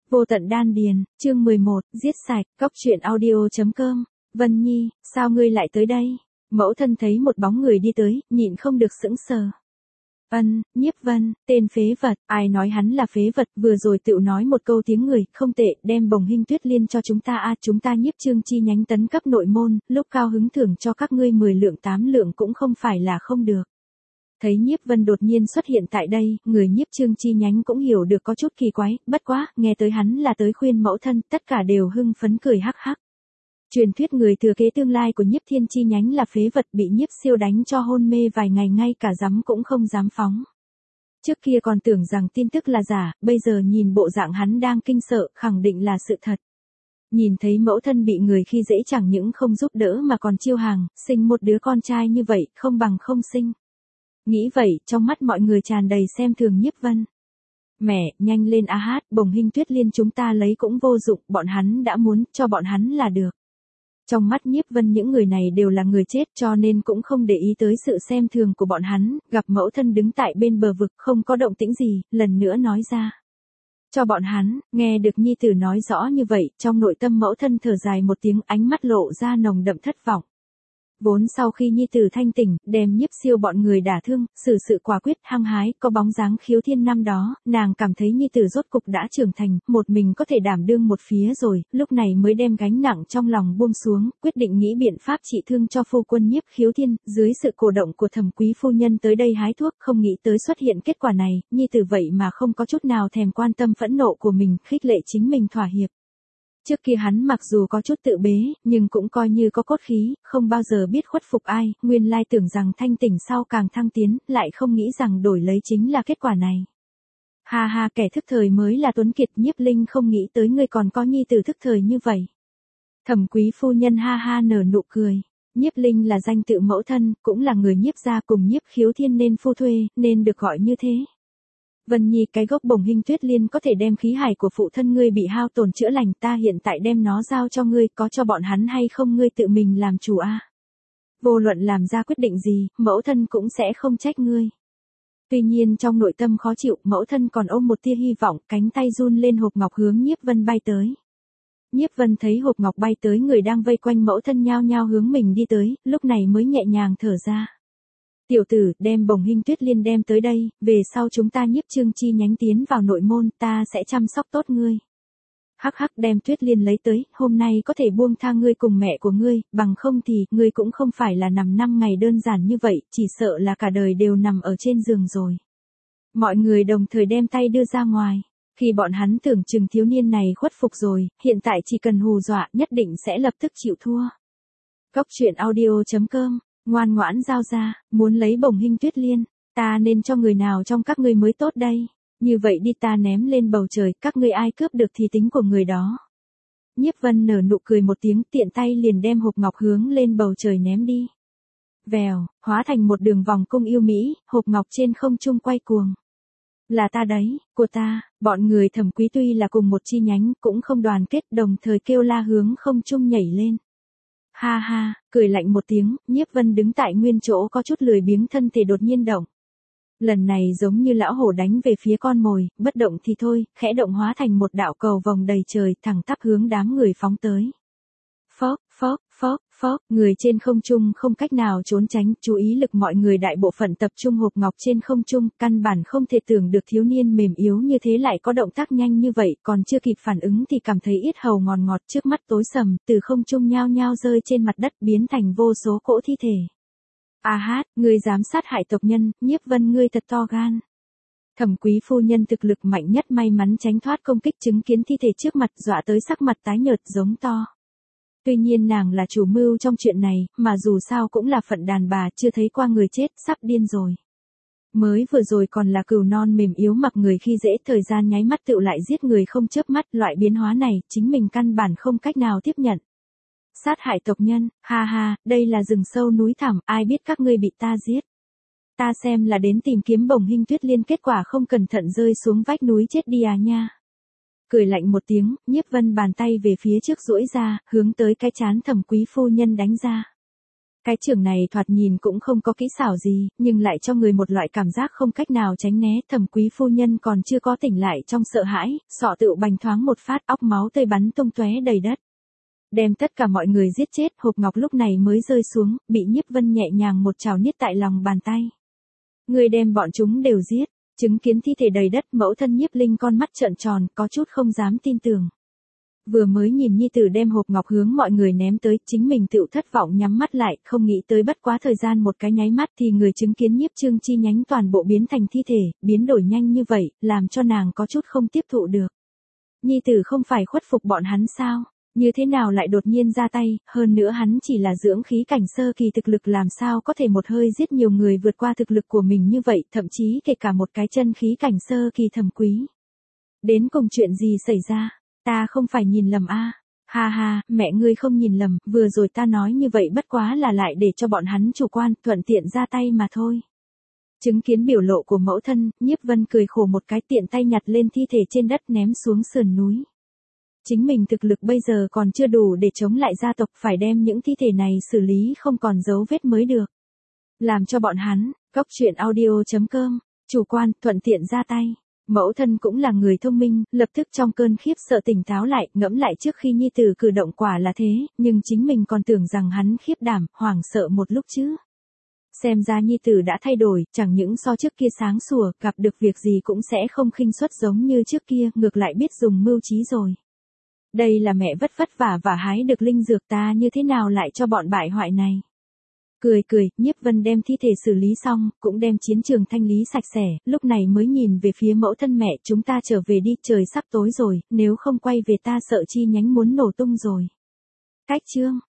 Vô tận đan điền, chương 11, giết sạch, góc truyện audio.com. Vân Nhi, sao ngươi lại tới đây? Mẫu thân thấy một bóng người đi tới, nhịn không được sững sờ. Nhiếp Vân, tên phế vật, ai nói hắn là phế vật, vừa rồi tựu nói một câu tiếng người, không tệ, đem Bồng Hinh Tuyết Liên cho chúng ta chúng ta Nhiếp Trương chi nhánh tấn cấp nội môn, lúc cao hứng thưởng cho các ngươi 10 lượng 8 lượng cũng không phải là không được. Thấy Nhiếp Vân đột nhiên xuất hiện tại đây, người Nhiếp Trương chi nhánh cũng hiểu được có chút kỳ quái, bất quá, nghe tới hắn là tới khuyên mẫu thân, tất cả đều hưng phấn cười hắc hắc. Truyền thuyết người thừa kế tương lai của Nhiếp Thiên chi nhánh là phế vật bị Nhiếp Siêu đánh cho hôn mê vài ngày ngay cả dám cũng không dám phóng. Trước kia còn tưởng rằng tin tức là giả, bây giờ nhìn bộ dạng hắn đang kinh sợ, khẳng định là sự thật. Nhìn thấy mẫu thân bị người khi dễ chẳng những không giúp đỡ mà còn chiêu hàng, sinh một đứa con trai như vậy, không bằng không sinh. Nghĩ vậy, trong mắt mọi người tràn đầy xem thường Nhiếp Vân. Mẹ, nhanh lên a hát, Bồng Hinh Tuyết Liên chúng ta lấy cũng vô dụng, bọn hắn đã muốn, cho bọn hắn là được. Trong mắt Nhiếp Vân những người này đều là người chết cho nên cũng không để ý tới sự xem thường của bọn hắn, gặp mẫu thân đứng tại bên bờ vực không có động tĩnh gì, lần nữa nói ra. Cho bọn hắn, nghe được nhi tử nói rõ như vậy, trong nội tâm mẫu thân thở dài một tiếng ánh mắt lộ ra nồng đậm thất vọng. Vốn sau khi nhi tử thanh tỉnh, đem Nhiếp Siêu bọn người đả thương, xử sự quả quyết, hăng hái, có bóng dáng Khiếu Thiên năm đó, nàng cảm thấy nhi tử rốt cục đã trưởng thành, một mình có thể đảm đương một phía rồi, lúc này mới đem gánh nặng trong lòng buông xuống, quyết định nghĩ biện pháp trị thương cho phu quân Nhiếp Khiếu Thiên, dưới sự cổ động của Thẩm quý phu nhân tới đây hái thuốc, không nghĩ tới xuất hiện kết quả này, nhi tử vậy mà không có chút nào thèm quan tâm phẫn nộ của mình, khích lệ chính mình thỏa hiệp. Trước kia hắn mặc dù có chút tự bế, nhưng cũng coi như có cốt khí, không bao giờ biết khuất phục ai, nguyên lai tưởng rằng thanh tỉnh sau càng thăng tiến, lại không nghĩ rằng đổi lấy chính là kết quả này. Ha ha, kẻ thức thời mới là tuấn kiệt, Nhiếp Linh không nghĩ tới ngươi còn có nhi tử thức thời như vậy. Thẩm quý phu nhân ha ha nở nụ cười. Nhiếp Linh là danh tự mẫu thân, cũng là người Nhiếp gia cùng Nhiếp Khiếu Thiên nên phu thuê, nên được gọi như thế. Vân Nhi, cái gốc Bồng Hinh Tuyết Liên có thể đem khí hải của phụ thân ngươi bị hao tổn chữa lành, ta hiện tại đem nó giao cho ngươi, có cho bọn hắn hay không ngươi tự mình làm chủ a. Vô luận làm ra quyết định gì, mẫu thân cũng sẽ không trách ngươi. Tuy nhiên trong nội tâm khó chịu, mẫu thân còn ôm một tia hy vọng, cánh tay run lên hộp ngọc hướng Nhiếp Vân bay tới. Nhiếp Vân thấy hộp ngọc bay tới người đang vây quanh mẫu thân nhao nhao hướng mình đi tới, lúc này mới nhẹ nhàng thở ra. Tiểu tử, đem Bồng Hinh Tuyết Liên đem tới đây, về sau chúng ta Nhiếp Trương chi nhánh tiến vào nội môn, ta sẽ chăm sóc tốt ngươi. Hắc hắc, đem Tuyết Liên lấy tới, hôm nay có thể buông tha ngươi cùng mẹ của ngươi, bằng không thì, ngươi cũng không phải là nằm 5 ngày đơn giản như vậy, chỉ sợ là cả đời đều nằm ở trên giường rồi. Mọi người đồng thời đem tay đưa ra ngoài. Khi bọn hắn tưởng chừng thiếu niên này khuất phục rồi, hiện tại chỉ cần hù dọa nhất định sẽ lập tức chịu thua. Góc truyện audio.com. Ngoan ngoãn giao ra, muốn lấy Bồng Hinh Tuyết Liên, ta nên cho người nào trong các ngươi mới tốt đây, như vậy đi ta ném lên bầu trời, các ngươi ai cướp được thì tính của người đó. Nhiếp Vân nở nụ cười một tiếng, tiện tay liền đem hộp ngọc hướng lên bầu trời ném đi. Vèo, hóa thành một đường vòng cung yêu mỹ, hộp ngọc trên không trung quay cuồng. Là ta đấy, của ta, bọn người Thẩm quý tuy là cùng một chi nhánh, cũng không đoàn kết, đồng thời kêu la hướng không trung nhảy lên. Ha ha, cười lạnh một tiếng, Nhiếp Vân đứng tại nguyên chỗ có chút lười biếng thân thể đột nhiên động. Lần này giống như lão hổ đánh về phía con mồi, bất động thì thôi, khẽ động hóa thành một đạo cầu vòng đầy trời thẳng tắp hướng đám người phóng tới. Phốc, phốc, phốc, phốc, người trên không trung không cách nào trốn tránh, chú ý lực mọi người đại bộ phận tập trung hộp ngọc trên không trung, căn bản không thể tưởng được thiếu niên mềm yếu như thế lại có động tác nhanh như vậy, còn chưa kịp phản ứng thì cảm thấy yết hầu ngọt ngọt trước mắt tối sầm, từ không trung nhao nhao rơi trên mặt đất biến thành vô số cỗ thi thể. A hát, ngươi dám sát hại tộc nhân, Nhiếp Vân ngươi thật to gan. Thẩm quý phu nhân thực lực mạnh nhất may mắn tránh thoát công kích chứng kiến thi thể trước mặt dọa tới sắc mặt tái nhợt giống to. Tuy nhiên nàng là chủ mưu trong chuyện này, mà dù sao cũng là phận đàn bà chưa thấy qua người chết, sắp điên rồi. Mới vừa rồi còn là cừu non mềm yếu mặc người khi dễ, thời gian nháy mắt tựu lại giết người không chớp mắt, loại biến hóa này, chính mình căn bản không cách nào tiếp nhận. Sát hại tộc nhân, ha ha, đây là rừng sâu núi thẳm, ai biết các ngươi bị ta giết. Ta xem là đến tìm kiếm Bồng Hinh Tuyết Liên, kết quả không cẩn thận rơi xuống vách núi chết đi à nha. Cười lạnh một tiếng, Nhiếp Vân bàn tay về phía trước duỗi ra, hướng tới cái trán Thẩm quý phu nhân đánh ra. Cái chưởng này thoạt nhìn cũng không có kỹ xảo gì, nhưng lại cho người một loại cảm giác không cách nào tránh né. Thẩm quý phu nhân còn chưa có tỉnh lại trong sợ hãi, sọ tựu bành thoáng một phát, óc máu tươi bắn tung tóe đầy đất. Đem tất cả mọi người giết chết, hộp ngọc lúc này mới rơi xuống, bị Nhiếp Vân nhẹ nhàng một trào niết tại lòng bàn tay. Người đem bọn chúng đều giết, chứng kiến thi thể đầy đất, mẫu thân Nhiếp Linh con mắt trợn tròn, có chút không dám tin tưởng. Vừa mới nhìn nhi tử đem hộp ngọc hướng mọi người ném tới, chính mình tựu thất vọng nhắm mắt lại, không nghĩ tới bất quá thời gian một cái nháy mắt thì người chứng kiến Nhiếp Trương chi nhánh toàn bộ biến thành thi thể, biến đổi nhanh như vậy, làm cho nàng có chút không tiếp thụ được. Nhi tử không phải khuất phục bọn hắn sao? Như thế nào lại đột nhiên ra tay, hơn nữa hắn chỉ là dưỡng khí cảnh sơ kỳ thực lực, làm sao có thể một hơi giết nhiều người vượt qua thực lực của mình như vậy, thậm chí kể cả một cái chân khí cảnh sơ kỳ Thẩm Quý. Đến cùng chuyện gì xảy ra? Ta không phải nhìn lầm a? Ha ha, mẹ ngươi không nhìn lầm, vừa rồi ta nói như vậy bất quá là lại để cho bọn hắn chủ quan, thuận tiện ra tay mà thôi. Chứng kiến biểu lộ của mẫu thân, Nhiếp Vân cười khổ một cái, tiện tay nhặt lên thi thể trên đất ném xuống sườn núi. Chính mình thực lực bây giờ còn chưa đủ để chống lại gia tộc, phải đem những thi thể này xử lý không còn dấu vết mới được. Làm cho bọn hắn, coctruyện.audio.com, chủ quan, thuận tiện ra tay. Mẫu thân cũng là người thông minh, lập tức trong cơn khiếp sợ tỉnh táo lại, ngẫm lại trước khi nhi tử cử động quả là thế, nhưng chính mình còn tưởng rằng hắn khiếp đảm, hoảng sợ một lúc chứ. Xem ra nhi tử đã thay đổi, chẳng những so trước kia sáng sủa, gặp được việc gì cũng sẽ không khinh suất giống như trước kia, ngược lại biết dùng mưu trí rồi. Đây là mẹ vất vả và hái được linh dược, ta như thế nào lại cho bọn bại hoại này. Cười cười, Nhiếp Vân đem thi thể xử lý xong, cũng đem chiến trường thanh lý sạch sẽ, lúc này mới nhìn về phía mẫu thân, mẹ, chúng ta trở về đi, trời sắp tối rồi, nếu không quay về ta sợ chi nhánh muốn nổ tung rồi. Cách chương